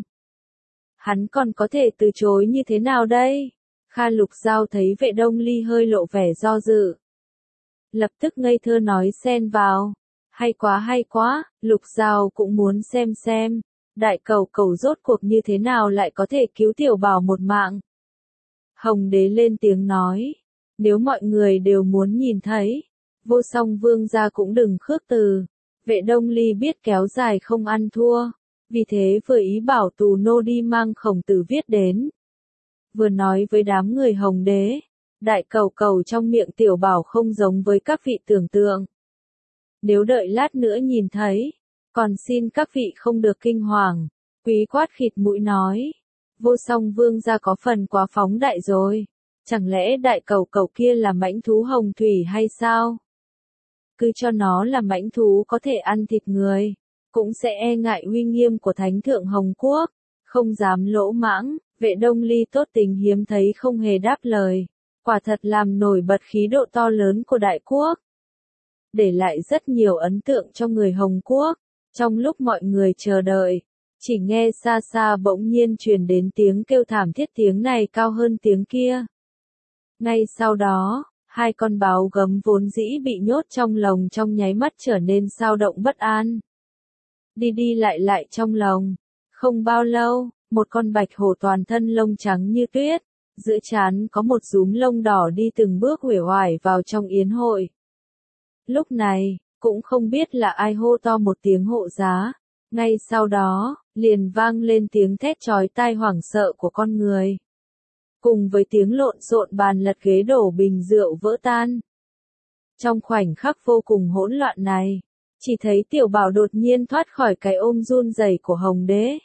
Hắn còn có thể từ chối như thế nào đây? Kha Lục Giao thấy Vệ Đông Ly hơi lộ vẻ do dự, lập tức ngây thơ nói xen vào, hay quá hay quá, Lục Giao cũng muốn xem xem, đại cẩu cẩu rốt cuộc như thế nào lại có thể cứu tiểu bảo một mạng. Hồng Đế lên tiếng nói, nếu mọi người đều muốn nhìn thấy, Vô Song vương gia cũng đừng khước từ. Vệ Đông Ly biết kéo dài không ăn thua, vì thế vừa ý bảo tù nô đi mang Khổng Tử viết đến. Vừa nói với đám người Hồng Đế, đại cẩu cẩu trong miệng tiểu bảo không giống với các vị tưởng tượng. Nếu đợi lát nữa nhìn thấy, còn xin các vị không được kinh hoàng. Quý quát khịt mũi nói, Vô Song vương gia có phần quá phóng đại rồi, chẳng lẽ đại cẩu cẩu kia là mãnh thú hồng thủy hay sao? Cứ cho nó là mãnh thú có thể ăn thịt người, cũng sẽ e ngại uy nghiêm của Thánh thượng Hồng Quốc, không dám lỗ mãng. Vệ Đông Ly tốt tình hiếm thấy không hề đáp lời, quả thật làm nổi bật khí độ to lớn của đại quốc, để lại rất nhiều ấn tượng cho người Hồng Quốc. Trong lúc mọi người chờ đợi, chỉ nghe xa xa bỗng nhiên truyền đến tiếng kêu thảm thiết, tiếng này cao hơn tiếng kia. Ngay sau đó, hai con báo gấm vốn dĩ bị nhốt trong lồng trong nháy mắt trở nên xao động bất an. Đi đi lại lại trong lồng. Không bao lâu, một con bạch hổ toàn thân lông trắng như tuyết, giữa trán có một rúm lông đỏ đi từng bước uể oải vào trong yến hội. Lúc này, cũng không biết là ai hô to một tiếng hộ giá. Ngay sau đó, liền vang lên tiếng thét chói tai hoảng sợ của con người. Cùng với tiếng lộn xộn bàn lật ghế đổ bình rượu vỡ tan. Trong khoảnh khắc vô cùng hỗn loạn này, chỉ thấy Tiểu Bảo đột nhiên thoát khỏi cái ôm run rẩy của Hồng Đế.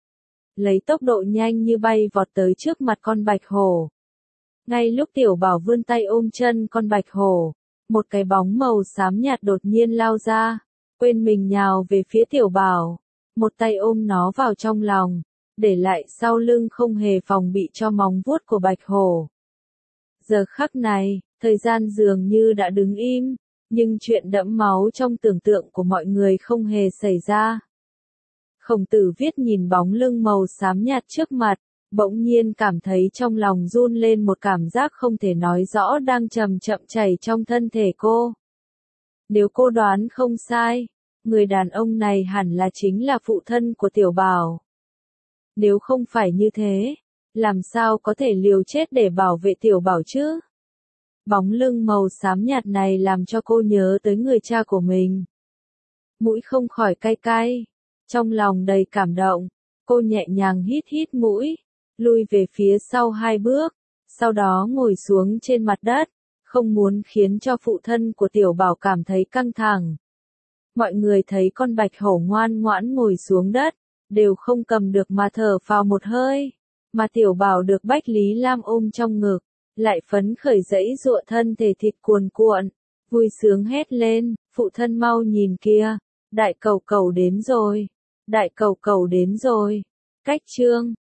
Lấy tốc độ nhanh như bay vọt tới trước mặt con bạch hổ. Ngay lúc Tiểu Bảo vươn tay ôm chân con bạch hổ, một cái bóng màu xám nhạt đột nhiên lao ra, quên mình nhào về phía Tiểu Bảo, một tay ôm nó vào trong lòng, để lại sau lưng không hề phòng bị cho móng vuốt của bạch hổ. Giờ khắc này, thời gian dường như đã đứng im, nhưng chuyện đẫm máu trong tưởng tượng của mọi người không hề xảy ra. Khổng Tử Viết nhìn bóng lưng màu xám nhạt trước mặt, bỗng nhiên cảm thấy trong lòng run lên một cảm giác không thể nói rõ đang chậm chậm chảy trong thân thể cô. Nếu cô đoán không sai, người đàn ông này hẳn là chính là phụ thân của Tiểu Bảo. Nếu không phải như thế, làm sao có thể liều chết để bảo vệ Tiểu Bảo chứ? Bóng lưng màu xám nhạt này làm cho cô nhớ tới người cha của mình. Mũi không khỏi cay cay, trong lòng đầy cảm động, cô nhẹ nhàng hít hít mũi, lui về phía sau hai bước, sau đó ngồi xuống trên mặt đất, không muốn khiến cho phụ thân của Tiểu Bảo cảm thấy căng thẳng. Mọi người thấy con bạch hổ ngoan ngoãn ngồi xuống đất, đều không cầm được mà thở phào một hơi, mà Tiểu Bảo được Bách Lý Lam ôm trong ngực, lại phấn khởi giãy giụa thân thể thịt cuồn cuộn, vui sướng hét lên, phụ thân mau nhìn kia, đại cẩu cẩu đến rồi, đại cẩu cẩu đến rồi. Cách chương